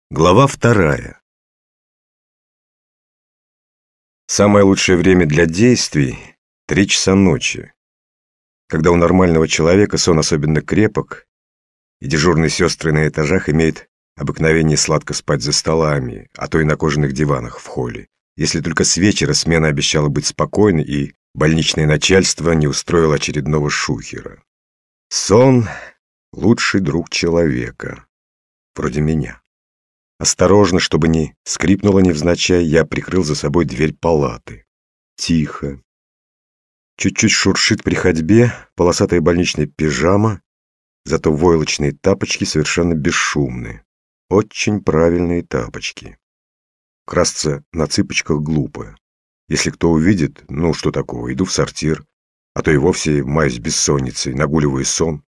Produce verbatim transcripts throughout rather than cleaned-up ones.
Глава вторая. Самое лучшее время для действий — три часа ночи, когда у нормального человека сон особенно крепок, и дежурные сестры на этажах имеют обыкновение сладко спать за столами, а то и на кожаных диванах в холле, если только с вечера смена обещала быть спокойной и больничное начальство не устроило очередного шухера. Сон — лучший друг человека, вроде меня. Осторожно, чтобы не скрипнуло невзначай, я прикрыл за собой дверь палаты. Тихо. Чуть-чуть шуршит при ходьбе полосатая больничная пижама, зато войлочные тапочки совершенно бесшумны. Очень правильные тапочки. Красться на цыпочках глупо. Если кто увидит, ну что такого, иду в сортир, а то и вовсе маюсь бессонницей, нагуливаю сон.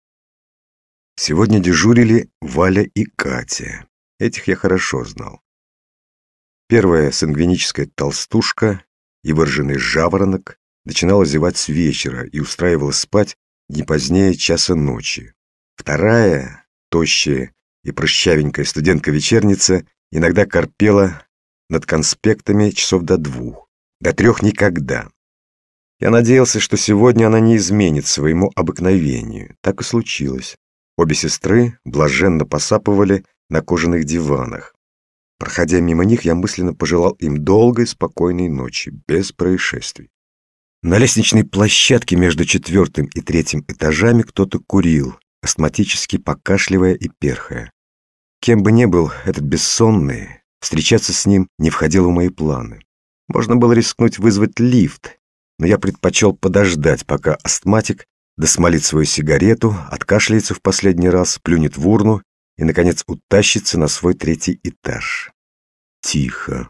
Сегодня дежурили Валя и Катя. Этих я хорошо знал. Первая сангвиническая толстушка и выраженный жаворонок начинала зевать с вечера и устраивала спать не позднее часа ночи. Вторая, тощая и прыщавенькая студентка-вечерница, иногда корпела над конспектами часов до двух, до трех никогда. Я надеялся, что сегодня она не изменит своему обыкновению. Так и случилось. Обе сестры блаженно посапывали на кожаных диванах. Проходя мимо них, я мысленно пожелал им долгой, спокойной ночи, без происшествий. На лестничной площадке между четвертым и третьим этажами кто-то курил, астматически покашливая и перхая. Кем бы ни был этот бессонный, встречаться с ним не входило в мои планы. Можно было рискнуть вызвать лифт, но я предпочел подождать, пока астматик досмолит свою сигарету, откашляется в последний раз, плюнет в урну и, наконец, утащится на свой третий этаж. Тихо.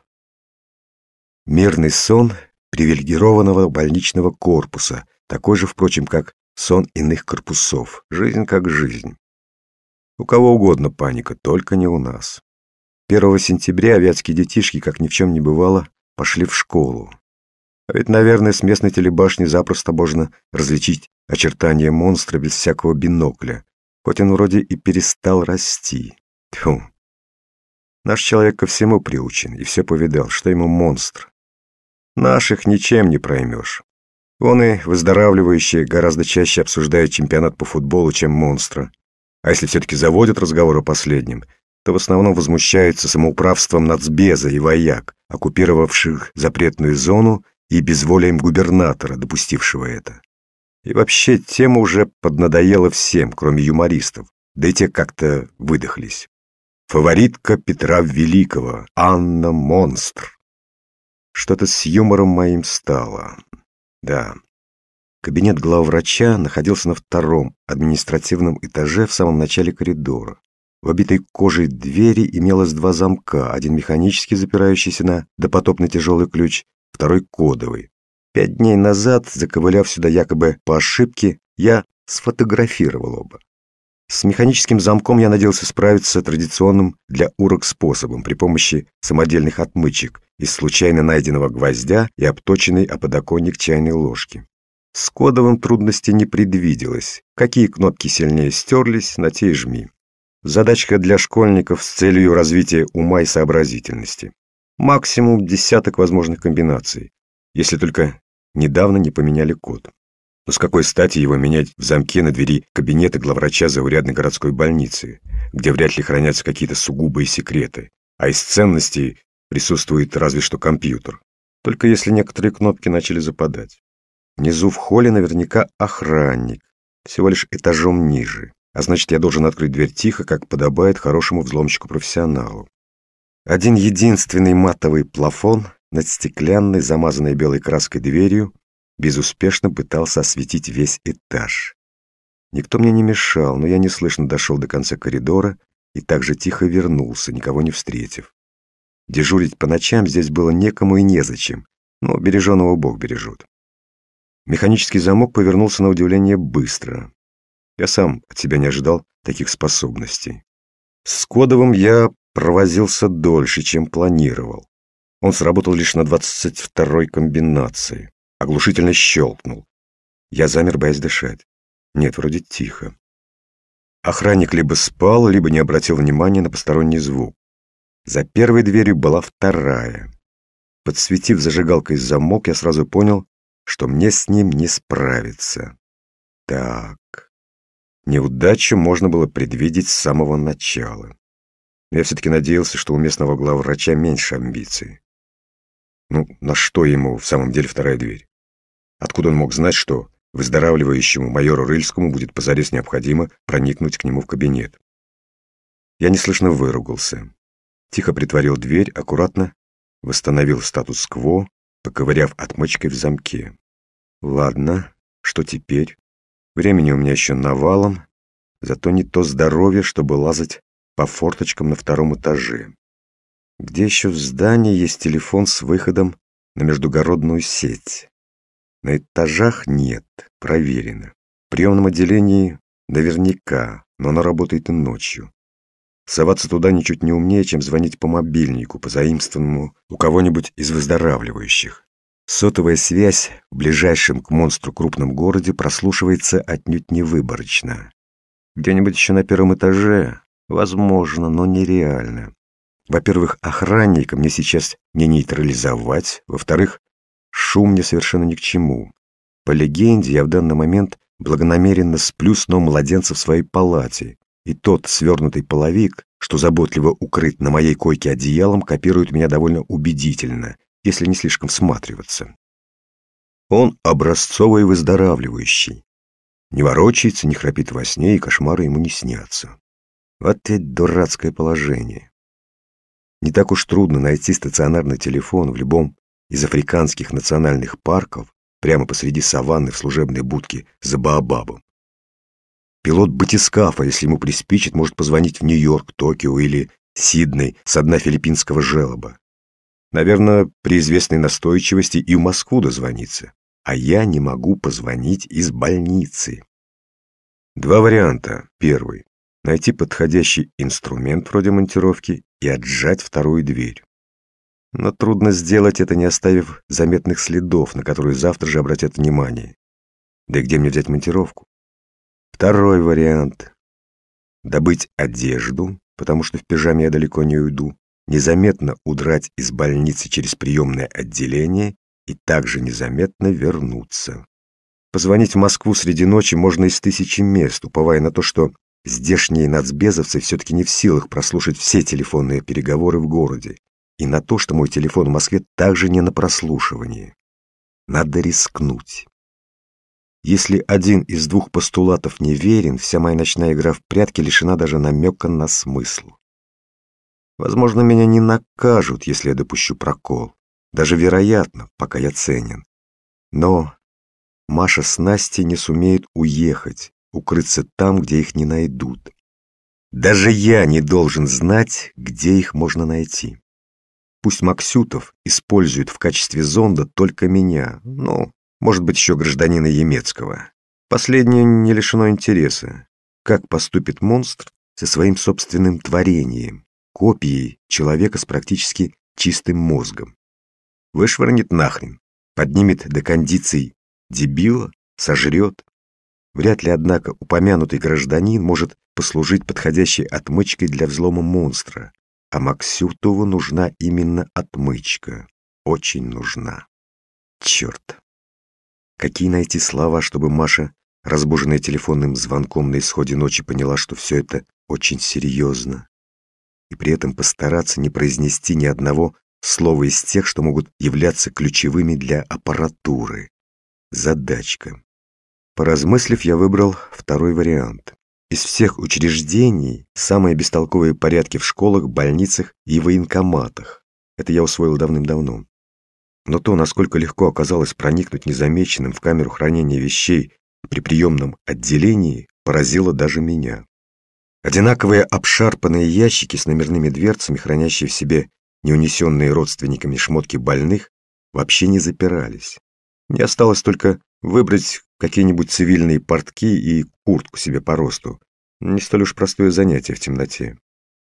Мирный сон привилегированного больничного корпуса, такой же, впрочем, как сон иных корпусов. Жизнь как жизнь. У кого угодно паника, только не у нас. первого сентября вятские детишки, как ни в чем не бывало, пошли в школу. А ведь, наверное, с местной телебашни запросто можно различить очертания монстра без всякого бинокля, хоть он вроде и перестал расти. Тьфу. Наш человек ко всему приучен и все повидал, что ему монстр. Наших ничем не проймешь. Он и выздоравливающие гораздо чаще обсуждают чемпионат по футболу, чем монстра. А если все-таки заводят разговор о последнем, то в основном возмущаются самоуправством нацбеза и вояк, оккупировавших запретную зону, и безволием губернатора, допустившего это. И вообще тема уже поднадоела всем, кроме юмористов, да и те как-то выдохлись. Фаворитка Петра Великого, Анна Монстр. Что-то с юмором моим стало. Да. Кабинет главврача находился на втором административном этаже в самом начале коридора. В обитой кожей двери имелось два замка, один механически запирающийся на допотопный тяжелый ключ, второй кодовый. Пять дней назад, заковыляв сюда якобы по ошибке, я сфотографировал оба. С механическим замком я надеялся справиться традиционным для урок способом при помощи самодельных отмычек из случайно найденного гвоздя и обточенной о подоконник чайной ложки. С кодовым трудностей не предвиделось. Какие кнопки сильнее стерлись, на те и жми. Задачка для школьников с целью развития ума и сообразительности. Максимум десяток возможных комбинаций, если только недавно не поменяли код. Но с какой стати его менять в замке на двери кабинета главврача заурядной городской больницы, где вряд ли хранятся какие-то сугубые секреты, а из ценностей присутствует разве что компьютер. Только если некоторые кнопки начали западать. Внизу в холле наверняка охранник, всего лишь этажом ниже, а значит, я должен открыть дверь тихо, как подобает хорошему взломщику-профессионалу. Один единственный матовый плафон над стеклянной, замазанной белой краской дверью безуспешно пытался осветить весь этаж. Никто мне не мешал, но я неслышно дошел до конца коридора и так же тихо вернулся, никого не встретив. Дежурить по ночам здесь было некому и незачем, но береженого Бог бережет. Механический замок повернулся на удивление быстро. Я сам от себя не ожидал таких способностей. С кодовым я провозился дольше, чем планировал. Он сработал лишь на двадцать второй комбинации. Оглушительно щелкнул. Я замер, боясь дышать. Нет, вроде тихо. Охранник либо спал, либо не обратил внимания на посторонний звук. За первой дверью была вторая. Подсветив зажигалкой замок, я сразу понял, что мне с ним не справиться. Так, неудачу можно было предвидеть с самого начала. Но я все-таки надеялся, что у местного главврача меньше амбиций. Ну, на что ему в самом деле вторая дверь? Откуда он мог знать, что выздоравливающему майору Рыльскому будет позарез необходимо проникнуть к нему в кабинет? Я неслышно выругался. Тихо притворил дверь, аккуратно восстановил статус-кво, поковыряв отмычкой в замке. Ладно, что теперь? Времени у меня еще навалом, зато не то здоровье, чтобы лазать по форточкам на втором этаже. Где еще в здании есть телефон с выходом на междугородную сеть? На этажах нет, проверено. В приемном отделении наверняка, но она работает и ночью. Соваться туда ничуть не умнее, чем звонить по мобильнику, позаимствованному у кого-нибудь из выздоравливающих. Сотовая связь в ближайшем к монстру крупном городе прослушивается отнюдь не выборочно. Где-нибудь еще на первом этаже? Возможно, но нереально. Во-первых, охранника мне сейчас не нейтрализовать. Во-вторых, шум мне совершенно ни к чему. По легенде, я в данный момент благонамеренно сплю сном младенца в своей палате, и тот свернутый половик, что заботливо укрыт на моей койке одеялом, копирует меня довольно убедительно, если не слишком всматриваться. Он образцовый выздоравливающий. Не ворочается, не храпит во сне, и кошмары ему не снятся. Вот ведь дурацкое положение. Не так уж трудно найти стационарный телефон в любом из африканских национальных парков прямо посреди саванны в служебной будке за Баобабом. Пилот батискафа, если ему приспичит, может позвонить в Нью-Йорк, Токио или Сидней со дна филиппинского желоба. Наверное, при известной настойчивости и в Москву дозвониться. А я не могу позвонить из больницы. Два варианта. Первый. Найти подходящий инструмент вроде монтировки и отжать вторую дверь. Но трудно сделать это, не оставив заметных следов, на которые завтра же обратят внимание. Да и где мне взять монтировку? Второй вариант. Добыть одежду, потому что в пижаме я далеко не уйду, незаметно удрать из больницы через приемное отделение и также незаметно вернуться. Позвонить в Москву среди ночи можно из тысячи мест, уповая на то, что здешние нацбезовцы все-таки не в силах прослушать все телефонные переговоры в городе, и на то, что мой телефон в Москве также не на прослушивании. Надо рискнуть. Если один из двух постулатов не верен, вся моя ночная игра в прятки лишена даже намека на смысл. Возможно, меня не накажут, если я допущу прокол. Даже вероятно, пока я ценен. Но Маша с Настей не сумеют уехать, укрыться там, где их не найдут. Даже я не должен знать, где их можно найти. Пусть Максютов использует в качестве зонда только меня, ну, может быть, еще гражданина Емецкого. Последнее не лишено интереса. Как поступит монстр со своим собственным творением, копией человека с практически чистым мозгом? Вышвырнет нахрен, поднимет до кондиций дебила, сожрет. Вряд ли, однако, упомянутый гражданин может послужить подходящей отмычкой для взлома монстра, а Максютову нужна именно отмычка. Очень нужна. Черт. Какие найти слова, чтобы Маша, разбуженная телефонным звонком на исходе ночи, поняла, что все это очень серьезно, и при этом постараться не произнести ни одного слова из тех, что могут являться ключевыми для аппаратуры. Задачка. Поразмыслив, я выбрал второй вариант. Из всех учреждений самые бестолковые порядки в школах, больницах и военкоматах. Это я усвоил давным-давно. Но то, насколько легко оказалось проникнуть незамеченным в камеру хранения вещей при приемном отделении, поразило даже меня. Одинаковые обшарпанные ящики с номерными дверцами, хранящие в себе неунесенные родственниками шмотки больных, вообще не запирались. Мне осталось только выбрать какие-нибудь цивильные портки и куртку себе по росту. Не столь уж простое занятие в темноте.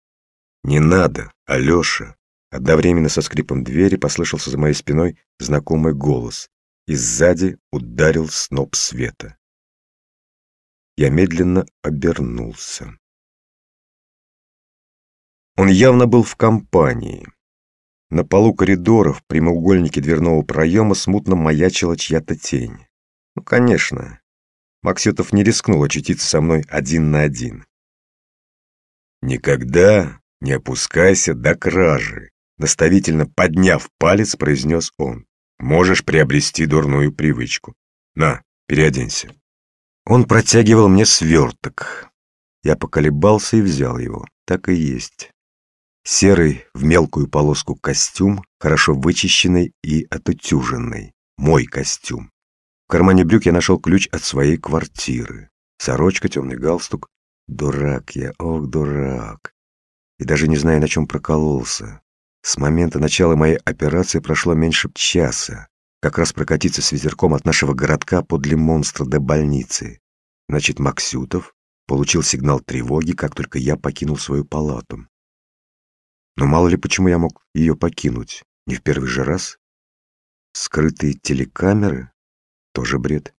«Не надо, Алеша!» Одновременно со скрипом двери послышался за моей спиной знакомый голос, и сзади ударил сноп света. Я медленно обернулся. Он явно был в компании. На полу коридора в прямоугольнике дверного проема смутно маячила чья-то тень. Ну, конечно, Максютов не рискнул очутиться со мной один на один. «Никогда не опускайся до кражи», — наставительно подняв палец, произнес он. «Можешь приобрести дурную привычку. На, переоденься». Он протягивал мне сверток. Я поколебался и взял его. Так и есть. Серый в мелкую полоску костюм, хорошо вычищенный и отутюженный. Мой костюм. В кармане брюк я нашел ключ от своей квартиры. Сорочка, темный галстук. Дурак я, ох, дурак. И даже не знаю, на чем прокололся. С момента начала моей операции прошло меньше часа. Как раз прокатиться с ветерком от нашего городка подле монстра до больницы. Значит, Максютов получил сигнал тревоги, как только я покинул свою палату. Но мало ли почему я мог ее покинуть. Не в первый же раз. Скрытые телекамеры? Тоже бред.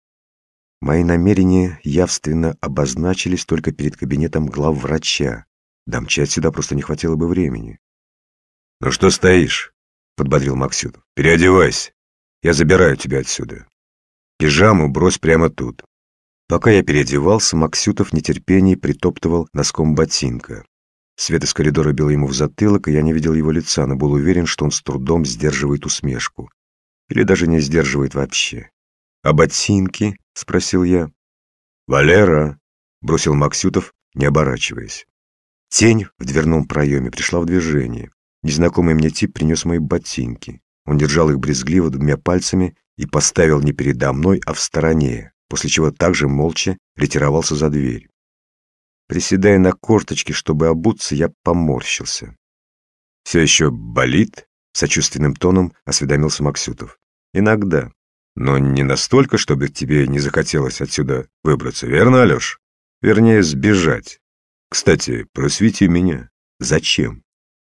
Мои намерения явственно обозначились только перед кабинетом главврача. Домчать сюда просто не хватило бы времени. «Ну что стоишь?» — подбодрил Максютов. «Переодевайся. Я забираю тебя отсюда. Пижаму брось прямо тут». Пока я переодевался, Максютов в нетерпении притоптывал носком ботинка. Свет из коридора бил ему в затылок, и я не видел его лица, но был уверен, что он с трудом сдерживает усмешку. Или даже не сдерживает вообще. «А ботинки?» — спросил я. «Валера!» — бросил Максютов, не оборачиваясь. Тень в дверном проеме пришла в движение. Незнакомый мне тип принес мои ботинки. Он держал их брезгливо двумя пальцами и поставил не передо мной, а в стороне, после чего также молча ретировался за дверь. Приседая на корточки, чтобы обуться, я поморщился. «Все еще болит?» — сочувственным тоном осведомился Максютов. «Иногда. Но не настолько, чтобы тебе не захотелось отсюда выбраться, верно, Алеш? Вернее, сбежать. Кстати, просвети меня. Зачем?»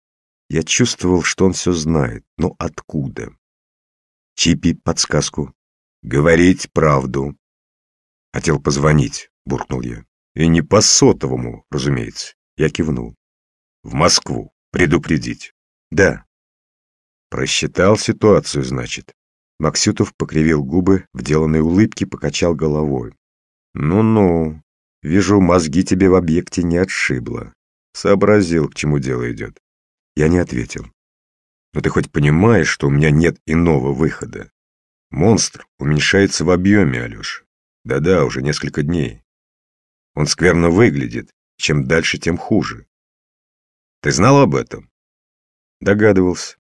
Я чувствовал, что он все знает, но откуда? Чипи подсказку. «Говорить правду». «Хотел позвонить», — буркнул я. «И не по сотовому, разумеется». Я кивнул. «В Москву. Предупредить». «Да». «Просчитал ситуацию, значит». Максютов покривил губы в деланной улыбке, покачал головой. «Ну-ну, вижу, мозги тебе в объекте не отшибло. Сообразил, к чему дело идет». Я не ответил. «Но ты хоть понимаешь, что у меня нет иного выхода? Монстр уменьшается в объеме, Алеш. Да-да, уже несколько дней. Он скверно выглядит. Чем дальше, тем хуже. Ты знал об этом?» «Догадывался».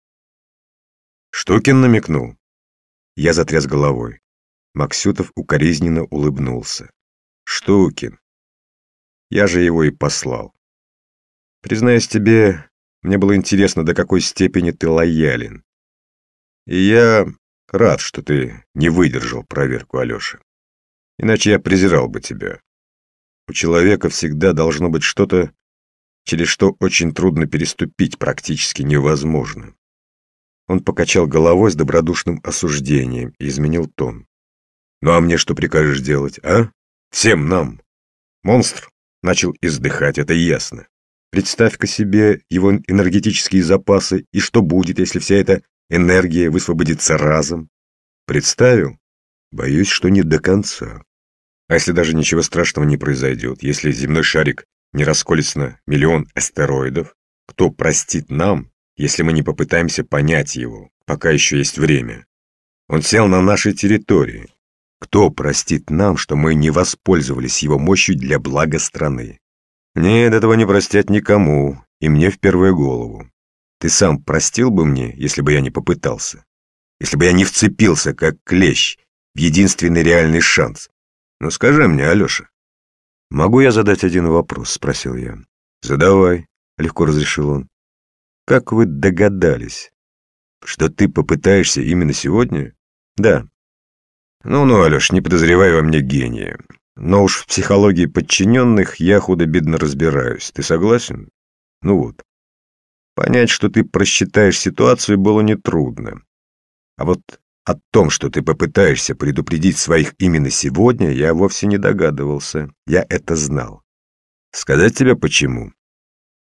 «Штукин намекнул?» Я затряс головой. Максютов укоризненно улыбнулся. «Штукин. Я же его и послал. Признаюсь тебе, мне было интересно, до какой степени ты лоялен. И я рад, что ты не выдержал проверку Алеши. Иначе я презирал бы тебя. У человека всегда должно быть что-то, через что очень трудно переступить, практически невозможно». Он покачал головой с добродушным осуждением и изменил тон. «Ну а мне что прикажешь делать, а? Всем нам!» Монстр начал издыхать, это ясно. Представь-ка себе его энергетические запасы, и что будет, если вся эта энергия высвободится разом? Представил? Боюсь, что не до конца. А если даже ничего страшного не произойдет, если земной шарик не расколется на миллион астероидов, кто простит нам, если мы не попытаемся понять его, пока еще есть время? Он сел на нашей территории. Кто простит нам, что мы не воспользовались его мощью для блага страны? Нет, этого не простят никому, и мне в первую голову. Ты сам простил бы мне, если бы я не попытался? Если бы я не вцепился, как клещ, в единственный реальный шанс? Ну скажи мне, Алеша. «Могу я задать один вопрос?» — спросил я. «Задавай», — легко разрешил он. «Как вы догадались, что ты попытаешься именно сегодня?» «Да». «Ну-ну, Алеш, не подозревай во мне гения. Но уж в психологии подчиненных я худо-бедно разбираюсь. Ты согласен? Ну вот. Понять, что ты просчитаешь ситуацию, было нетрудно. А вот о том, что ты попытаешься предупредить своих именно сегодня, я вовсе не догадывался. Я это знал. Сказать тебе почему?»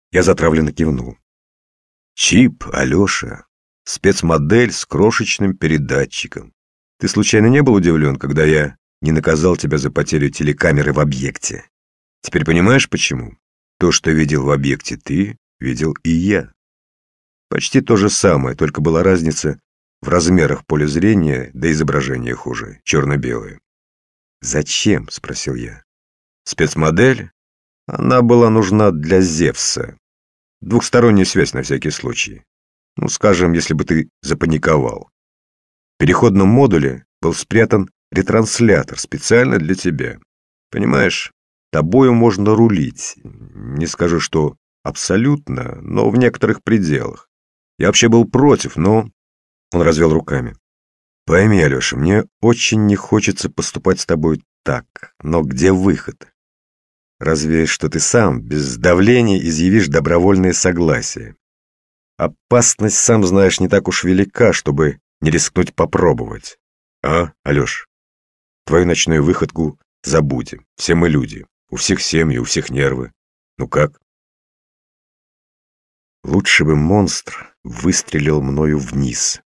Я затравленно кивнул. Чип, Алеша, спецмодель с крошечным передатчиком. Ты случайно не был удивлен, когда я не наказал тебя за потерю телекамеры в объекте? Теперь понимаешь, почему? То, что видел в объекте ты, видел и я. Почти то же самое, только была разница в размерах поля зрения, да изображение хуже, черно-белое. «Зачем?» — спросил я. «Спецмодель? Она была нужна для Зевса. Двухсторонняя связь на всякий случай. Ну, скажем, если бы ты запаниковал. В переходном модуле был спрятан ретранслятор специально для тебя. Понимаешь, тобою можно рулить. Не скажу, что абсолютно, но в некоторых пределах. Я вообще был против, но...» Он развел руками. «Пойми, Алеша, мне очень не хочется поступать с тобой так, но где выход? Разве что ты сам, без давления, изъявишь добровольное согласие. Опасность, сам знаешь, не так уж велика, чтобы не рискнуть попробовать. А, Алеш, твою ночную выходку забудем. Все мы люди. У всех семьи, у всех нервы. Ну как?» Лучше бы монстр выстрелил мною вниз.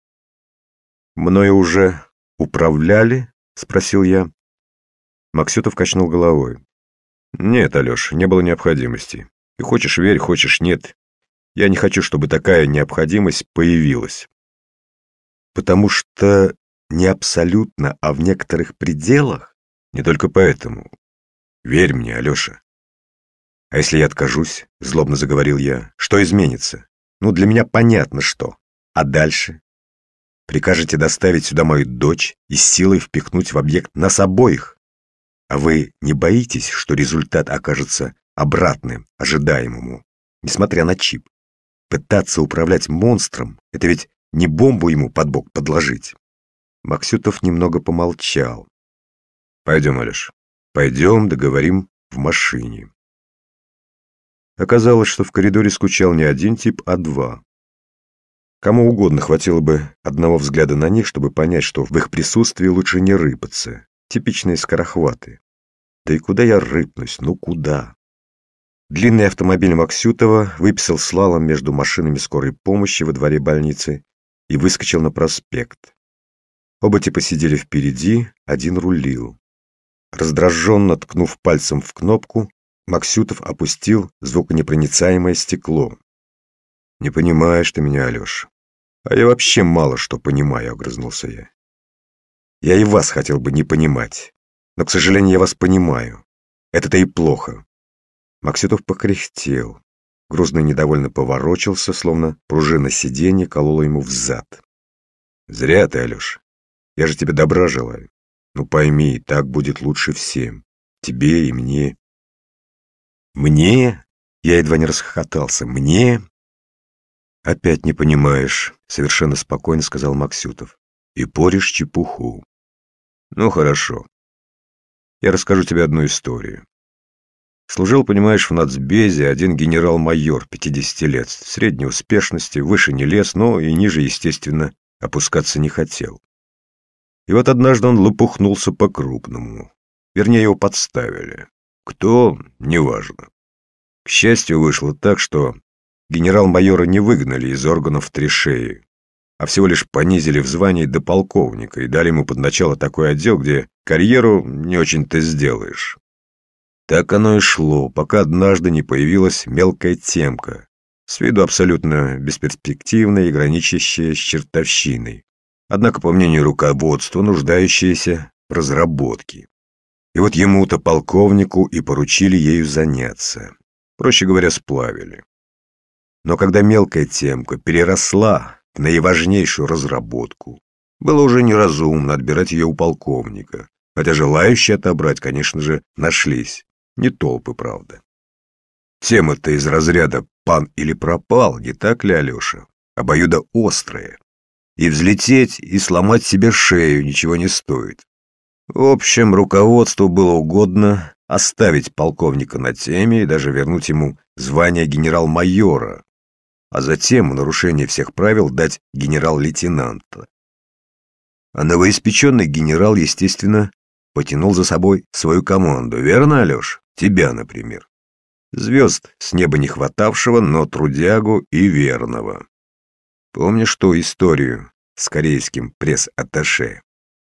«Мною уже управляли?» — спросил я. Максютов качнул головой. «Нет, Алеш, не было необходимости. И хочешь верь, хочешь нет. Я не хочу, чтобы такая необходимость появилась. Потому что не абсолютно, а в некоторых пределах? Не только поэтому. Верь мне, Алеша. А если я откажусь?» — злобно заговорил я. «Что изменится? Ну, для меня понятно, что. А дальше? Прикажете доставить сюда мою дочь и с силой впихнуть в объект нас обоих? А вы не боитесь, что результат окажется обратным, ожидаемому, несмотря на чип? Пытаться управлять монстром — это ведь не бомбу ему под бок подложить». Максютов немного помолчал. «Пойдем, Алеш, пойдем договорим в машине». Оказалось, что в коридоре скучал не один тип, а два. Кому угодно хватило бы одного взгляда на них, чтобы понять, что в их присутствии лучше не рыпаться. Типичные скорохваты. Да и куда я рыпнусь? Ну куда? Длинный автомобиль Максютова выписал слалом между машинами скорой помощи во дворе больницы и выскочил на проспект. Оба типа сидели впереди, один рулил. Раздраженно ткнув пальцем в кнопку, Максютов опустил звуконепроницаемое стекло. «Не понимаешь ты меня, Алеша. А я вообще мало что понимаю», — огрызнулся я. «Я и вас хотел бы не понимать, но, к сожалению, я вас понимаю. Это-то и плохо». Максютов покряхтел. Грузно и недовольно поворочился, словно пружина сиденья колола ему взад. «Зря ты, Алеша. Я же тебе добра желаю. Ну пойми, так будет лучше всем. Тебе и мне». «Мне?» — я едва не расхохотался. «Мне?» «Опять не понимаешь», — совершенно спокойно сказал Максютов. «И порешь чепуху». «Ну, хорошо. Я расскажу тебе одну историю. Служил, понимаешь, в нацбезе один генерал-майор, пятидесяти лет, средней успешности, выше не лез, но и ниже, естественно, опускаться не хотел. И вот однажды он лопухнулся по-крупному. Вернее, его подставили. Кто? Неважно. К счастью, вышло так, что генерал-майора не выгнали из органов три шеи, а всего лишь понизили в звании до полковника и дали ему под начало такой отдел, где карьеру не очень-то сделаешь. Так оно и шло, пока однажды не появилась мелкая темка, с виду абсолютно бесперспективная и граничащая с чертовщиной, однако, по мнению руководства, нуждающаяся в разработке. И вот ему-то, полковнику, и поручили ею заняться. Проще говоря, сплавили. Но когда мелкая темка переросла в наиважнейшую разработку, было уже неразумно отбирать ее у полковника, хотя желающие отобрать, конечно же, нашлись. Не толпы, правда. Тема-то из разряда «пан или пропал», не так ли, Алеша? Обоюдоострая. И взлететь, и сломать себе шею ничего не стоит. В общем, руководству было угодно оставить полковника на теме и даже вернуть ему звание генерал-майора, а затем, в нарушение всех правил, дать генерал-лейтенанта. А новоиспеченный генерал, естественно, потянул за собой свою команду. Верно, Алеш? Тебя, например. Звезд с неба не хватавшего, но трудягу и верного. Помнишь ту историю с корейским пресс-атташе?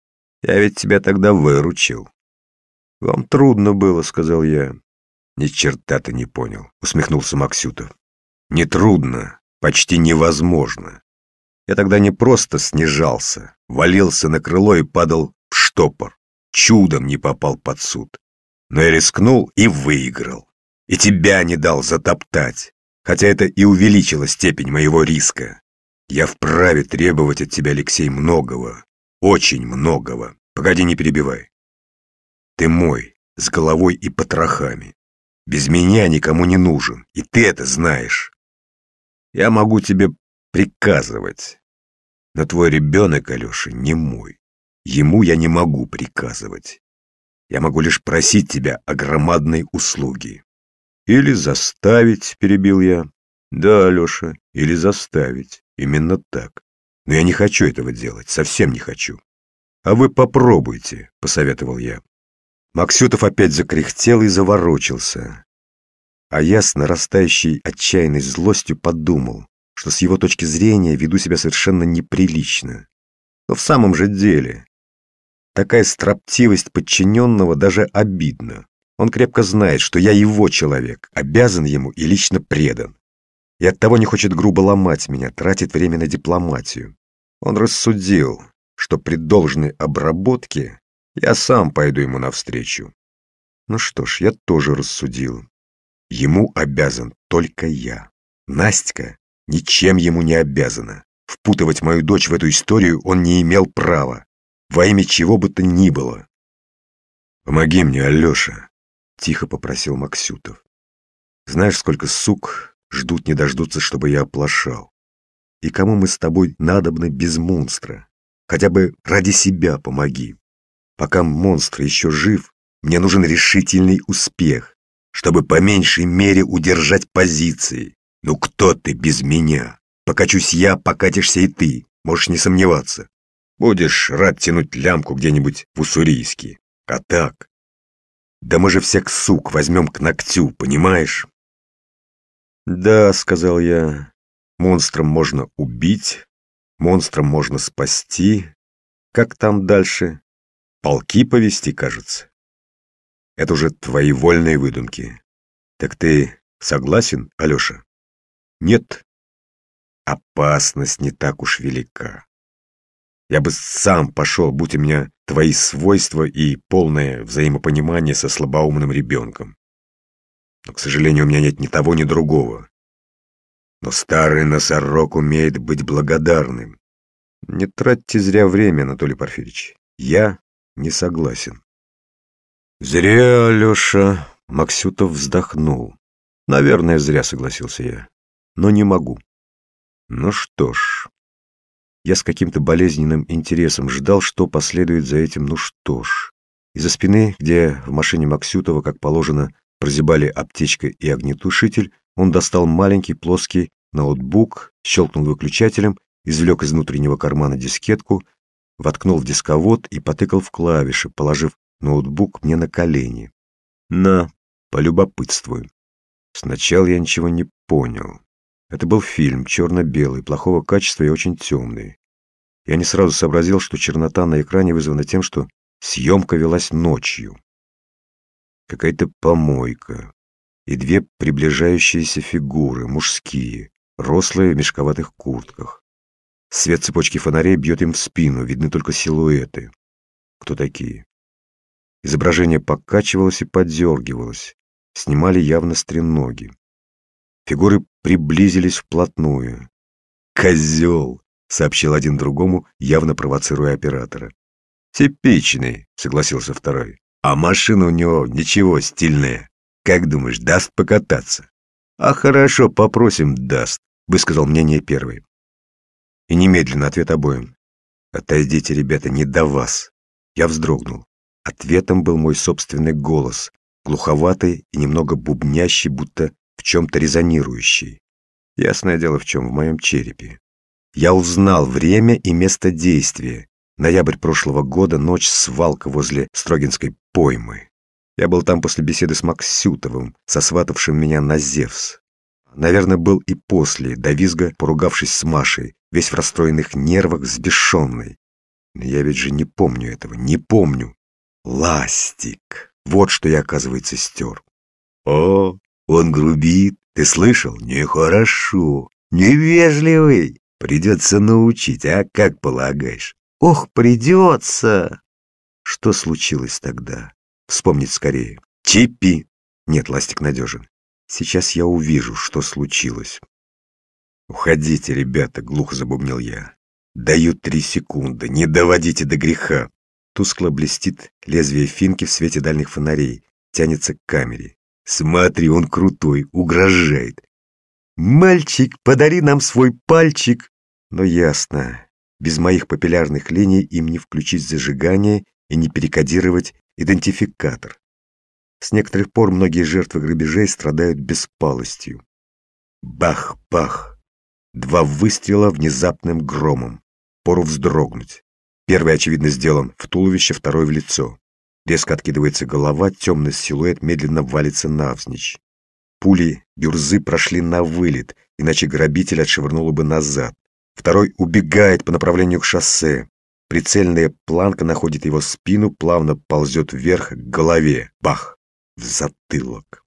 Я ведь тебя тогда выручил. Вам трудно было, сказал я. Ни черта ты не понял, усмехнулся Максютов. Не трудно, почти невозможно. Я тогда не просто снижался, валился на крыло и падал в штопор. Чудом не попал под суд. Но я рискнул и выиграл. И тебя не дал затоптать, хотя это и увеличило степень моего риска. Я вправе требовать от тебя, Алексей, многого, очень многого. Погоди, не перебивай. Ты мой, с головой и потрохами. Без меня никому не нужен, и ты это знаешь. Я могу тебе приказывать, но твой ребенок, Алеша, не мой. Ему я не могу приказывать. Я могу лишь просить тебя о громадной услуге. Или заставить, перебил я. Да, Алеша, или заставить. Именно так. Но я не хочу этого делать, совсем не хочу. А вы попробуйте, посоветовал я. Максютов опять закряхтел и заворочился. А я с нарастающей отчаянной злостью подумал, что с его точки зрения веду себя совершенно неприлично. Но в самом же деле, такая строптивость подчиненного даже обидна. Он крепко знает, что я его человек, обязан ему и лично предан. И оттого не хочет грубо ломать меня, тратит время на дипломатию. Он рассудил, что при должной обработке я сам пойду ему навстречу. Ну что ж, я тоже рассудил. Ему обязан только я. Настя ничем ему не обязана. Впутывать мою дочь в эту историю он не имел права. Во имя чего бы то ни было. «Помоги мне, Алеша», — тихо попросил Максютов. «Знаешь, сколько сук ждут не дождутся, чтобы я оплошал. И кому мы с тобой надобны без монстра? Хотя бы ради себя помоги. Пока монстр еще жив, мне нужен решительный успех, чтобы по меньшей мере удержать позиции. Ну кто ты без меня? Покачусь я, покатишься и ты, можешь не сомневаться. Будешь рад тянуть лямку где-нибудь в Уссурийске. А так? Да мы же всех сук возьмем к ногтю, понимаешь?» «Да», — сказал я, — «монстром можно убить, монстром можно спасти. Как там дальше? Полки повести, кажется. Это уже твои вольные выдумки. Так ты согласен, Алеша?» «Нет. Опасность не так уж велика. Я бы сам пошел, будь у меня твои свойства и полное взаимопонимание со слабоумным ребенком. Но, к сожалению, у меня нет ни того, ни другого. Но старый носорог умеет быть благодарным. Не тратьте зря время, Анатолий Порфирьевич. Я не согласен». «Зря, Алеша», — Максютов вздохнул. «Наверное, зря», — согласился я. «Но не могу». Ну что ж, я с каким-то болезненным интересом ждал, что последует за этим «ну что ж». Из-за спины, где в машине Максютова, как положено, прозябали аптечка и огнетушитель, он достал маленький плоский ноутбук, щелкнул выключателем, извлек из внутреннего кармана дискетку, воткнул в дисковод и потыкал в клавиши, положив ноутбук мне на колени. «На, полюбопытствую». Сначала я ничего не понял. Это был фильм, черно-белый, плохого качества и очень темный. Я не сразу сообразил, что чернота на экране вызвана тем, что съемка велась ночью. Какая-то помойка и две приближающиеся фигуры, мужские, рослые в мешковатых куртках. Свет цепочки фонарей бьет им в спину, видны только силуэты. Кто такие? Изображение покачивалось и подергивалось. Снимали явно с треноги. Фигуры приблизились вплотную. «Козел!» — сообщил один другому, явно провоцируя оператора. «Типичный», — согласился второй. «А машина у него ничего, стильная. Как думаешь, даст покататься?» «А хорошо, попросим, даст», — высказал мнение первый. И немедленно ответ обоим. «Отойдите, ребята, не до вас». Я вздрогнул. Ответом был мой собственный голос, глуховатый и немного бубнящий, будто в чем-то резонирующий. Ясное дело, в чем, в моем черепе. Я узнал время и место действия. Ноябрь прошлого года, ночь, свалка возле Строгинской поймы. Я был там после беседы с Максютовым, сосватавшим меня на Зевс. Наверное, был и после, до визга, поругавшись с Машей, весь в расстроенных нервах, взбешенный. Но я ведь же не помню этого, не помню. Ластик. Вот что я, оказывается, стер. О, он грубит. Ты слышал? Нехорошо. Невежливый. Придется научить, а как полагаешь? Ох, придется. Что случилось тогда? Вспомнить скорее. Чипи. Нет, Ластик надежен. Сейчас я увижу, что случилось. «Уходите, ребята», — глухо забубнил я. «Даю три секунды, не доводите до греха». Тускло блестит лезвие финки в свете дальних фонарей, тянется к камере. «Смотри, он крутой, угрожает». «Мальчик, подари нам свой пальчик». Но ясно, без моих папиллярных линий им не включить зажигание и не перекодировать идентификатор. С некоторых пор многие жертвы грабежей страдают беспалостью. Бах-бах! Два выстрела внезапным громом. Пору вздрогнуть. Первый, очевидно, сделан в туловище, второй в лицо. Резко откидывается голова, темный силуэт медленно валится навзничь. Пули Гюрзы прошли на вылет, иначе грабитель отшвырнуло бы назад. Второй убегает по направлению к шоссе. Прицельная планка находит его спину, плавно ползет вверх к голове. Бах! В затылок.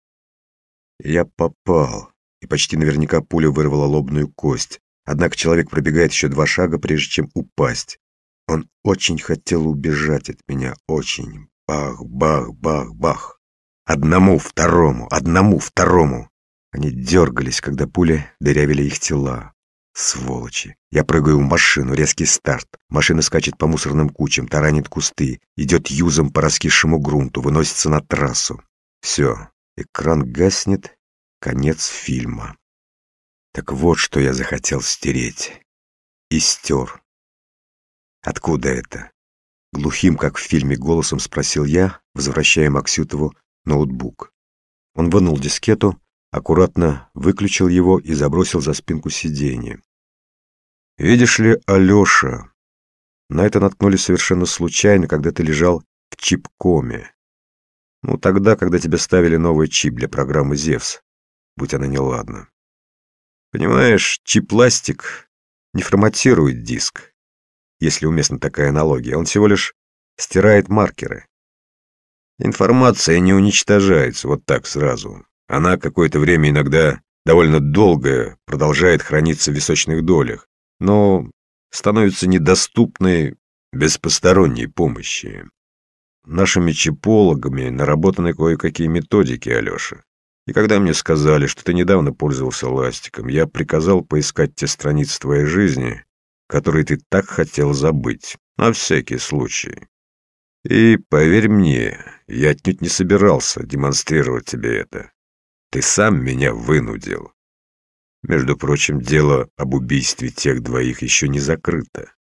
Я попал, и почти наверняка пуля вырвала лобную кость. Однако человек пробегает еще два шага, прежде чем упасть. Он очень хотел убежать от меня, очень. Бах, бах, бах, бах. Одному, второму, одному, второму. Они дергались, когда пули дырявили их тела. Сволочи. Я прыгаю в машину, резкий старт. Машина скачет по мусорным кучам, таранит кусты, идет юзом по раскисшему грунту, выносится на трассу. Все, экран гаснет, конец фильма. Так вот, что я захотел стереть. И стер. Откуда это? Глухим, как в фильме, голосом спросил я, возвращая Максютову ноутбук. Он вынул дискету, аккуратно выключил его и забросил за спинку сиденья. «Видишь ли, Алеша, на это наткнулись совершенно случайно, когда ты лежал в чипкоме. Ну, тогда, когда тебе ставили новый чип для программы «Зевс», будь она неладна. Понимаешь, чип-пластик не форматирует диск, если уместна такая аналогия, он всего лишь стирает маркеры. Информация не уничтожается вот так сразу. Она какое-то время, иногда довольно долго, продолжает храниться в височных долях, но становится недоступной без посторонней помощи. Нашими чипологами наработаны кое-какие методики, Алеша. И когда мне сказали, что ты недавно пользовался ластиком, я приказал поискать те страницы твоей жизни, которые ты так хотел забыть, на всякий случай. И, поверь мне, я отнюдь не собирался демонстрировать тебе это. Ты сам меня вынудил. Между прочим, дело об убийстве тех двоих еще не закрыто.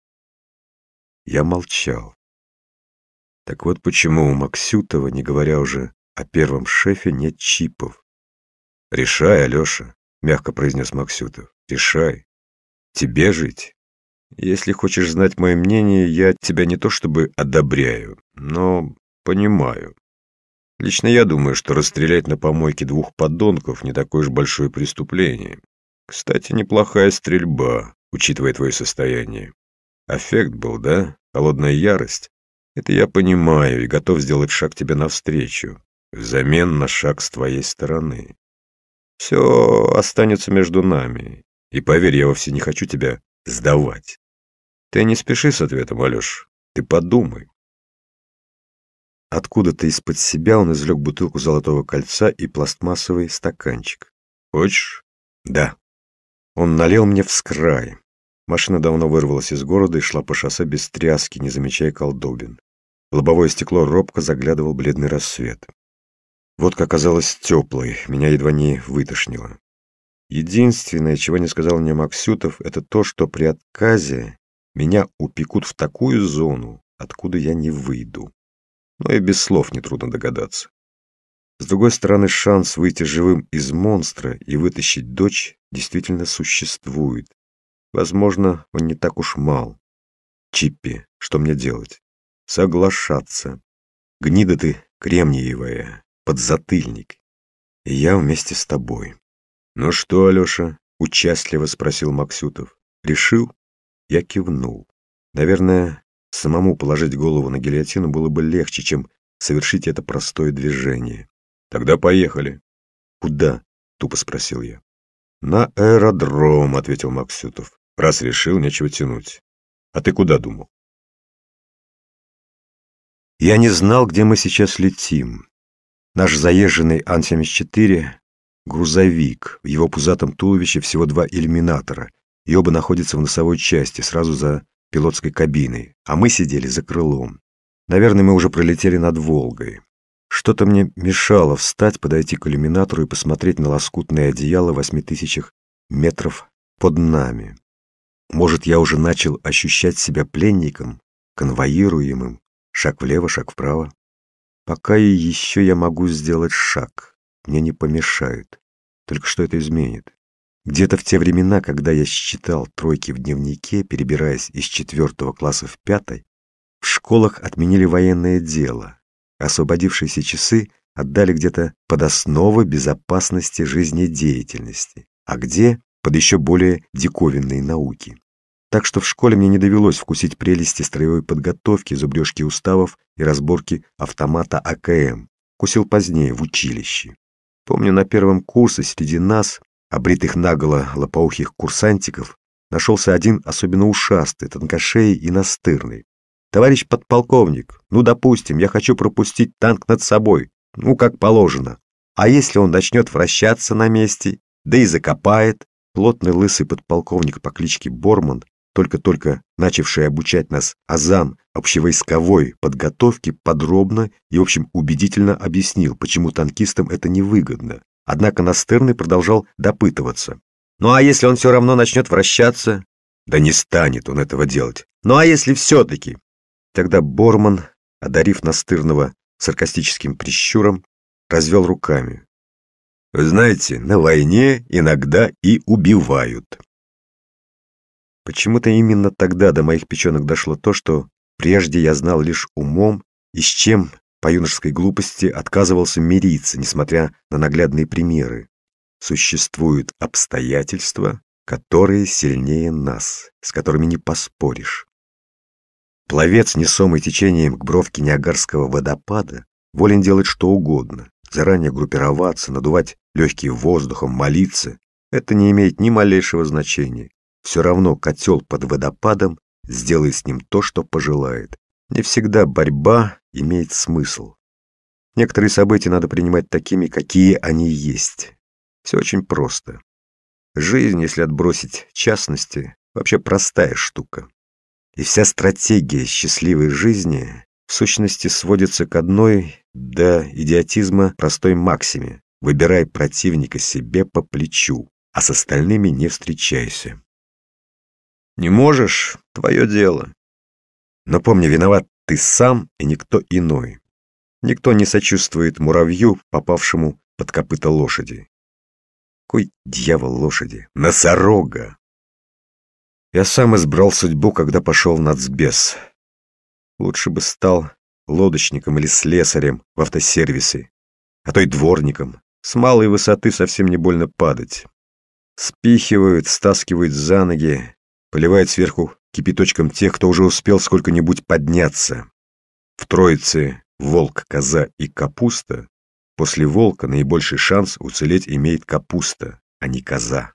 Я молчал. Так вот почему у Максютова, не говоря уже о первом шефе, нет чипов. «Решай, Алеша», — мягко произнес Максютов. «Решай. Тебе жить. Если хочешь знать мое мнение, я тебя не то чтобы одобряю, но понимаю. Лично я думаю, что расстрелять на помойке двух подонков не такое уж большое преступление. Кстати, неплохая стрельба, учитывая твое состояние. Аффект был, да? Холодная ярость? Это я понимаю и готов сделать шаг тебе навстречу, взамен на шаг с твоей стороны. Все останется между нами, и поверь, я вовсе не хочу тебя сдавать. Ты не спеши с ответом, Алеш, ты подумай». Откуда-то из-под себя он извлек бутылку золотого кольца и пластмассовый стаканчик. «Хочешь?» «Да». Он налил мне вскрай. Машина давно вырвалась из города и шла по шоссе без тряски, не замечая колдобин. В лобовое стекло робко заглядывал бледный рассвет. Водка оказалась теплой, меня едва не вытошнило. Единственное, чего не сказал мне Максютов, это то, что при отказе меня упекут в такую зону, откуда я не выйду. Но и без слов нетрудно догадаться. С другой стороны, шанс выйти живым из монстра и вытащить дочь действительно существует. Возможно, он не так уж мал. Чиппи, что мне делать? Соглашаться. Гнида ты кремниевая, подзатыльник. И я вместе с тобой. Ну что, Алеша, участливо спросил Максютов. Решил? Я кивнул. Наверное, самому положить голову на гильотину было бы легче, чем совершить это простое движение. Тогда поехали. Куда? Тупо спросил я. На аэродром, ответил Максютов. Раз решил, нечего тянуть. А ты куда думал? Я не знал, где мы сейчас летим. Наш заезженный Ан семьдесят четыре — грузовик. В его пузатом туловище всего два иллюминатора, и оба находятся в носовой части, сразу за пилотской кабиной, а мы сидели за крылом. Наверное, мы уже пролетели над Волгой. Что-то мне мешало встать, подойти к иллюминатору и посмотреть на лоскутное одеяло в восьми тысячах метров под нами. Может, я уже начал ощущать себя пленником, конвоируемым, шаг влево, шаг вправо. Пока и еще я могу сделать шаг, мне не помешают. Только что это изменит? Где-то в те времена, когда я считал тройки в дневнике, перебираясь из четвертого класса в пятый, в школах отменили военное дело. Освободившиеся часы отдали где-то под основу безопасности жизнедеятельности, а где под еще более диковинные науки. Так что в школе мне не довелось вкусить прелести строевой подготовки, зубрежки уставов и разборки автомата А К М. Кусил позднее, в училище. Помню, на первом курсе среди нас, обритых наголо лопоухих курсантиков, нашелся один особенно ушастый, тонкошеий и настырный. «Товарищ подполковник, ну, допустим, я хочу пропустить танк над собой, ну, как положено. А если он начнет вращаться на месте, да и закопает?» Плотный лысый подполковник по кличке Борман, только-только начавший обучать нас азам общевойсковой подготовки, подробно и, в общем, убедительно объяснил, почему танкистам это невыгодно. Однако настырный продолжал допытываться. «Ну а если он все равно начнет вращаться?» «Да не станет он этого делать. Ну а если все-таки?» Тогда Борман, одарив настырного саркастическим прищуром, развел руками. «Вы знаете, на войне иногда и убивают». Почему-то именно тогда до моих печенок дошло то, что прежде я знал лишь умом и с чем по юношеской глупости отказывался мириться, несмотря на наглядные примеры. Существуют обстоятельства, которые сильнее нас, с которыми не поспоришь. Пловец, несомый течением к бровке Ниагарского водопада, волен делать что угодно, заранее группироваться, надувать легкие воздухом, молиться. Это не имеет ни малейшего значения. Все равно котел под водопадом сделает с ним то, что пожелает. Не всегда борьба имеет смысл. Некоторые события надо принимать такими, какие они есть. Все очень просто. Жизнь, если отбросить частности, вообще простая штука. И вся стратегия счастливой жизни в сущности сводится к одной, до идиотизма, простой максиме: выбирай противника себе по плечу, а с остальными не встречайся. Не можешь — твое дело. Но помни, виноват ты сам и никто иной. Никто не сочувствует муравью, попавшему под копыта лошади. Какой дьявол лошади? Носорога! Я сам избрал судьбу, когда пошел в нацбез. Лучше бы стал лодочником или слесарем в автосервисе, а то и дворником. С малой высоты совсем не больно падать. Спихивают, стаскивают за ноги, поливают сверху кипяточком тех, кто уже успел сколько-нибудь подняться. В троице волк, коза и капуста после волка наибольший шанс уцелеть имеет капуста, а не коза.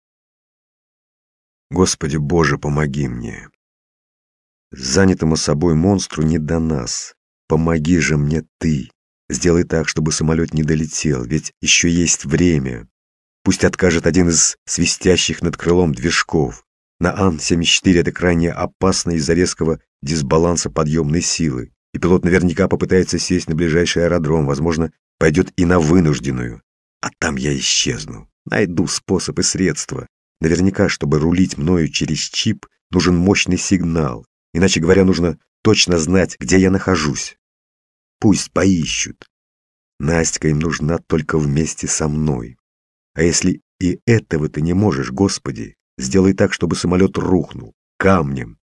Господи Боже, помоги мне. Занятому собой монстру не до нас. Помоги же мне ты. Сделай так, чтобы самолет не долетел, ведь еще есть время. Пусть откажет один из свистящих над крылом движков. На Ан семьдесят четыре это крайне опасно из-за резкого дисбаланса подъемной силы. И пилот наверняка попытается сесть на ближайший аэродром, возможно, пойдет и на вынужденную. А там я исчезну. Найду способ и средства. Наверняка, чтобы рулить мною через чип, нужен мощный сигнал. Иначе говоря, нужно точно знать, где я нахожусь. Пусть поищут. Настя им нужна только вместе со мной. А если и этого ты не можешь, Господи, сделай так, чтобы самолет рухнул камнем,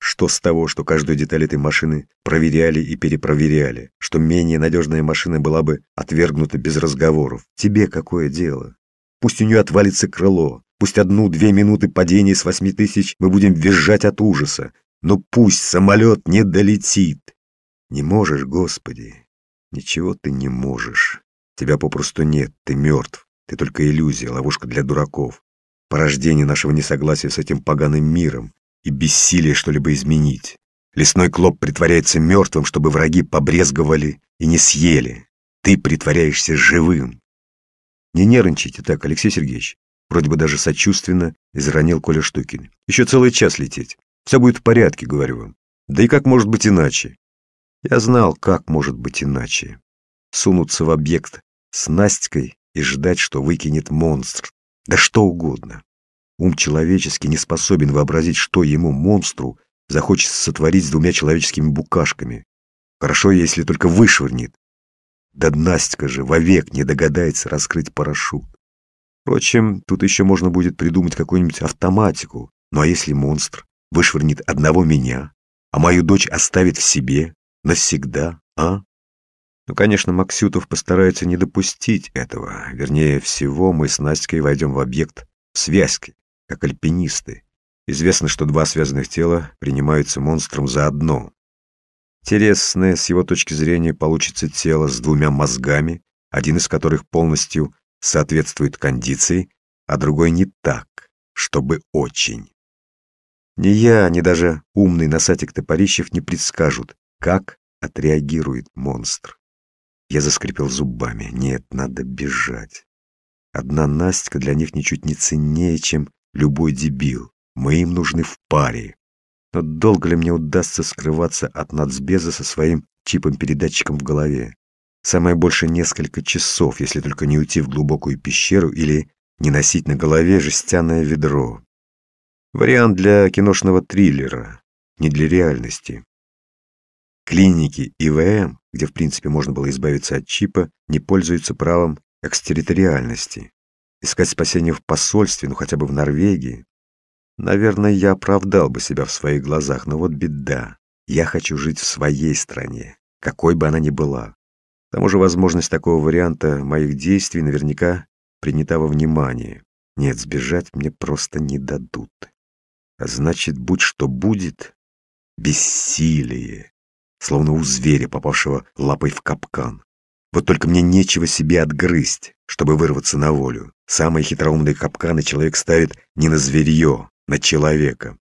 Что с того, что каждую деталь этой машины проверяли и перепроверяли, что менее надежная машина была бы отвергнута без разговоров? Тебе какое дело? Пусть у нее отвалится крыло, пусть одну-две минуты падения с восьми тысяч мы будем визжать от ужаса, но пусть самолет не долетит. Не можешь, Господи, ничего ты не можешь. Тебя попросту нет, ты мертв, ты только иллюзия, ловушка для дураков, порождение нашего несогласия с этим поганым миром и бессилие что-либо изменить. Лесной клоп притворяется мертвым, чтобы враги побрезговали и не съели. Ты притворяешься живым. Не нервничайте так, Алексей Сергеевич. Вроде бы даже сочувственно изранил Коля Штукин. Еще целый час лететь. Все будет в порядке, говорю вам. Да и как может быть иначе? Я знал, как может быть иначе. Сунуться в объект с Настькой и ждать, что выкинет монстр. Да что угодно. Ум человеческий не способен вообразить, что ему, монстру, захочется сотворить с двумя человеческими букашками. Хорошо, если только вышвырнет. Да Настя же вовек не догадается раскрыть парашют. Впрочем, тут еще можно будет придумать какую-нибудь автоматику. Ну а если монстр вышвырнет одного меня, а мою дочь оставит в себе навсегда, а? Ну, конечно, Максютов постарается не допустить этого. Вернее всего, мы с Настей войдем в объект в связке, как альпинисты. Известно, что два связанных тела принимаются монстром заодно. Интересное, с его точки зрения, получится тело с двумя мозгами, один из которых полностью соответствует кондиции, а другой не так, чтобы очень. Ни я, ни даже умный носатик Топорищев не предскажут, как отреагирует монстр. Я заскрипел зубами. Нет, надо бежать. Одна Настя для них ничуть не ценнее, чем любой дебил. Мы им нужны в паре. Но долго ли мне удастся скрываться от нацбеза со своим чипом-передатчиком в голове? Самое больше несколько часов, если только не уйти в глубокую пещеру или не носить на голове жестяное ведро. Вариант для киношного триллера, не для реальности. Клиники И В М, где в принципе можно было избавиться от чипа, не пользуются правом экстерриториальности. Искать спасение в посольстве, ну хотя бы в Норвегии. Наверное, я оправдал бы себя в своих глазах, но вот беда. Я хочу жить в своей стране, какой бы она ни была. К тому же возможность такого варианта моих действий наверняка принята во внимание. Нет, сбежать мне просто не дадут. А значит, будь что будет, бессилие. Словно у зверя, попавшего лапой в капкан. Вот только мне нечего себе отгрызть, чтобы вырваться на волю. Самые хитроумные капканы человек ставит не на зверье, на человека.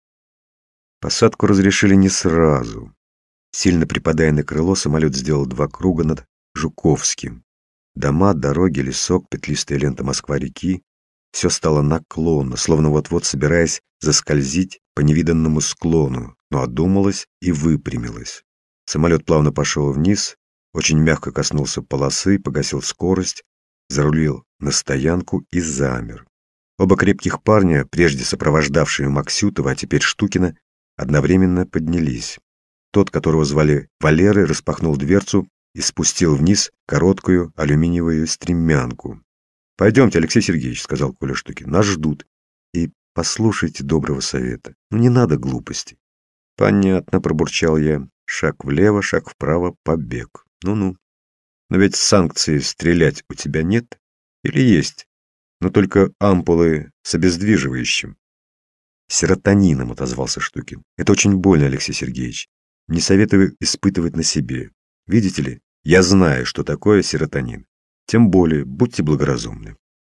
Посадку разрешили не сразу. Сильно припадая на крыло, самолет сделал два круга над Жуковским. Дома, дороги, лесок, петлистая лента Москва-реки. Все стало наклонно, словно вот-вот собираясь заскользить по невиданному склону, но одумалась и выпрямилась. Самолет плавно пошел вниз, очень мягко коснулся полосы, погасил скорость, зарулил на стоянку и замер. Оба крепких парня, прежде сопровождавшие Максютова, а теперь Штукина, одновременно поднялись. Тот, которого звали Валерой, распахнул дверцу и спустил вниз короткую алюминиевую стремянку. «Пойдемте, Алексей Сергеевич», — сказал Коля Штукин, — «нас ждут. И послушайте доброго совета. Ну не надо глупостей». «Понятно», — пробурчал я. «Шаг влево, шаг вправо, побег. Ну-ну. Но ведь санкции стрелять у тебя нет? Или есть? Но только ампулы с обездвиживающим». «Серотонином», — отозвался Штукин. «Это очень больно, Алексей Сергеевич. Не советую испытывать на себе. Видите ли, я знаю, что такое серотонин. Тем более, будьте благоразумны».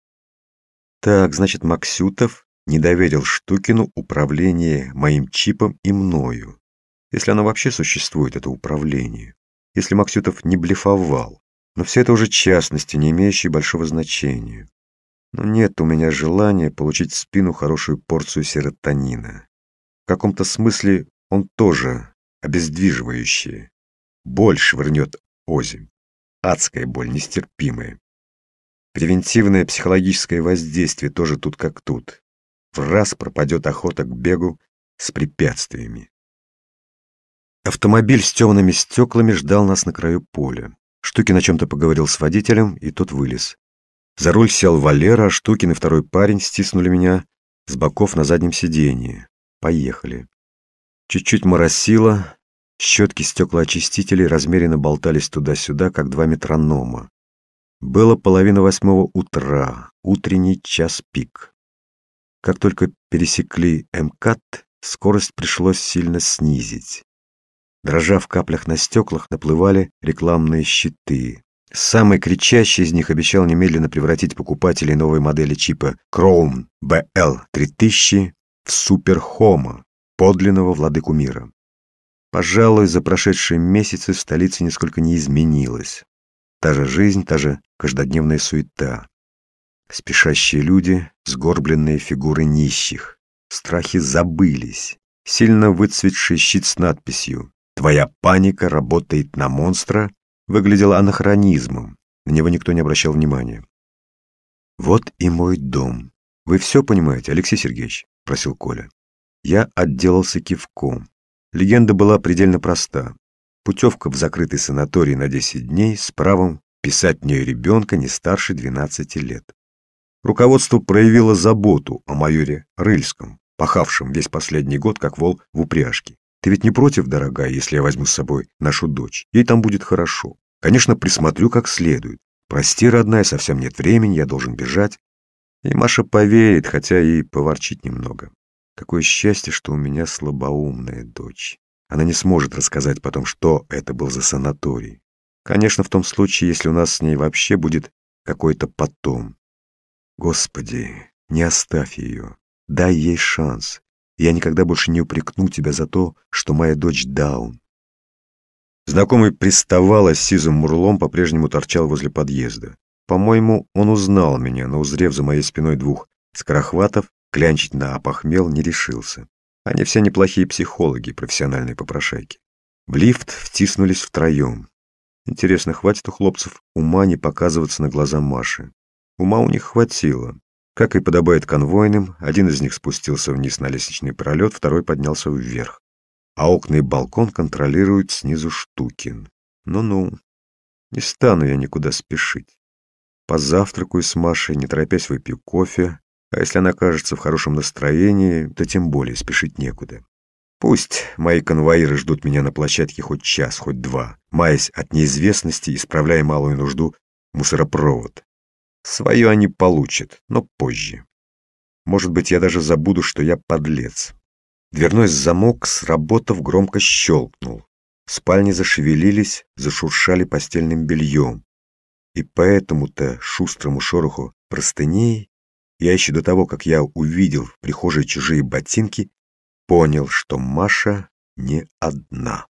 Так, значит, Максютов не доверил Штукину управление моим чипом и мною. Если оно вообще существует, это управление. Если Максютов не блефовал. Но все это уже частности, не имеющие большого значения. Но нет у меня желания получить в спину хорошую порцию серотонина. В каком-то смысле он тоже обездвиживающий. Боль швырнет озимь. Адская боль, нестерпимая. Превентивное психологическое воздействие тоже тут как тут. В раз пропадет охота к бегу с препятствиями. Автомобиль с темными стеклами ждал нас на краю поля. Штукин о чем-то поговорил с водителем, и тот вылез. За руль сел Валера, а Штукин и второй парень стиснули меня с боков на заднем сиденье. Поехали. Чуть-чуть моросило, щетки стеклоочистителей размеренно болтались туда-сюда, как два метронома. Было половина восьмого утра, утренний час пик. Как только пересекли МКАД, скорость пришлось сильно снизить. Дрожа в каплях на стеклах, наплывали рекламные щиты. Самый кричащий из них обещал немедленно превратить покупателей новой модели чипа Chrome би эл три тысячи в суперхома, подлинного владыку мира. Пожалуй, за прошедшие месяцы в столице нисколько не изменилось. Та же жизнь, та же каждодневная суета. Спешащие люди, сгорбленные фигуры нищих. Страхи забылись. Сильно выцветший щит с надписью «Твоя паника работает на монстра» выглядел анахронизмом. На него никто не обращал внимания. «Вот и мой дом. Вы все понимаете, Алексей Сергеевич?» — просил Коля. Я отделался кивком. Легенда была предельно проста. Путевка в закрытый санаторий на десять дней с правом писать в нее ребенка не старше двенадцати лет. Руководство проявило заботу о майоре Рыльском, пахавшем весь последний год как вол в упряжке. Ты ведь не против, дорогая, если я возьму с собой нашу дочь? Ей там будет хорошо. Конечно, присмотрю как следует. Прости, родная, совсем нет времени, я должен бежать. И Маша поверит, хотя и поворчит немного. Какое счастье, что у меня слабоумная дочь. Она не сможет рассказать потом, что это был за санаторий. Конечно, в том случае, если у нас с ней вообще будет какой-то потом. Господи, не оставь ее. Дай ей шанс. Я никогда больше не упрекну тебя за то, что моя дочь даун. Знакомый приставал, а с сизым мурлом по-прежнему торчал возле подъезда. По-моему, он узнал меня, но, узрев за моей спиной двух скорохватов, клянчить на опохмел не решился. Они все неплохие психологи, профессиональные попрошайки. В лифт втиснулись втроем. Интересно, хватит у хлопцев ума не показываться на глаза Маши? Ума у них хватило. Как и подобает конвойным, один из них спустился вниз на лестничный пролет, второй поднялся вверх. А окна и балкон контролирует снизу Штукин. Ну-ну, не стану я никуда спешить. Позавтракаю с Машей, не торопясь выпью кофе, а если она окажется в хорошем настроении, то тем более спешить некуда. Пусть мои конвоиры ждут меня на площадке хоть час, хоть два, маясь от неизвестности, исправляя малую нужду в мусоропровод. Свое они получат, но позже. Может быть, я даже забуду, что я подлец. Дверной замок, сработав, громко щелкнул. В спальне зашевелились, зашуршали постельным бельем. И по этому-то шустрому шороху простыней я еще до того, как я увидел в прихожей чужие ботинки, понял, что Маша не одна.